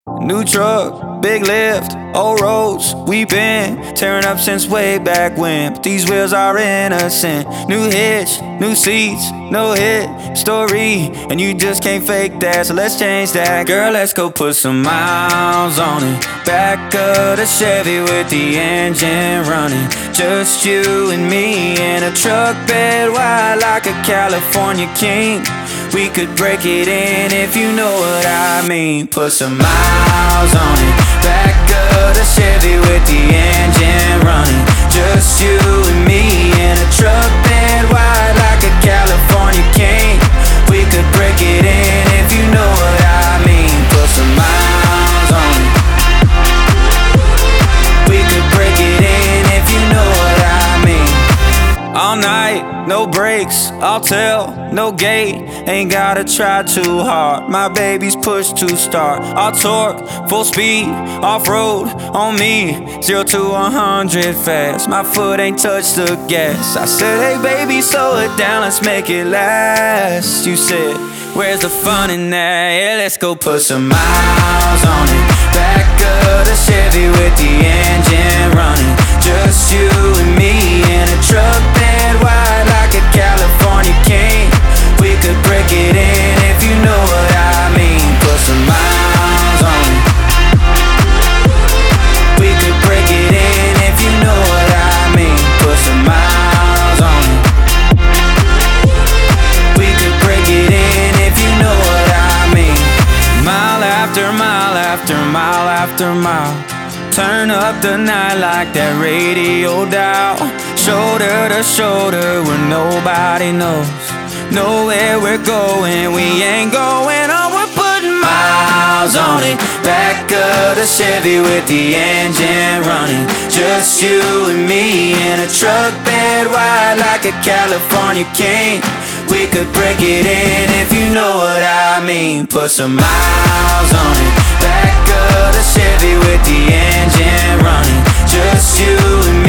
New truck, big lift, old roads, we been tearing up since way back when. But these wheels are innocent. New hitch, new seats, no hit story, and you just can't fake that, so let's change that. Girl, let's go put some miles on it. Back of the Chevy with the engine running. Just you and me in a truck bed wide like a California king. We could break it in if you know what I mean. Put some miles on it. Back of the Chevy with the engine running. Just you and me in a truck bed wide like a California king. We could break it in if you know what I mean. Put some miles on it. We could break it in if you know what I mean. All night, no brakes, I'll tell, no gate. Ain't gotta try too hard, my baby's push to start. I'll torque, full speed, off-road on me. 0 to 100 fast, my foot ain't touched the gas. I said, hey baby, slow it down, let's make it last. You said, where's the fun in that? Yeah, let's go put some miles on it. Back of the Chevy with the engine running. Just you and me in a truck bed wide like a California king. We could break it in if you know what I mean. Put some miles on it. We could break it in if you know what I mean. Put some miles on it. We could break it in if you know what I mean. Mile after mile after mile after mile. Turn up the night like that radio dial. Shoulder to shoulder where nobody knows. Know where we're going, we ain't going on. We're putting miles on it. Back of the Chevy with the engine running. Just you and me in a truck bed wide like a California king. We could break it in if you know what I mean. Put some miles on it. Back of the Chevy with the engine running. Just you and me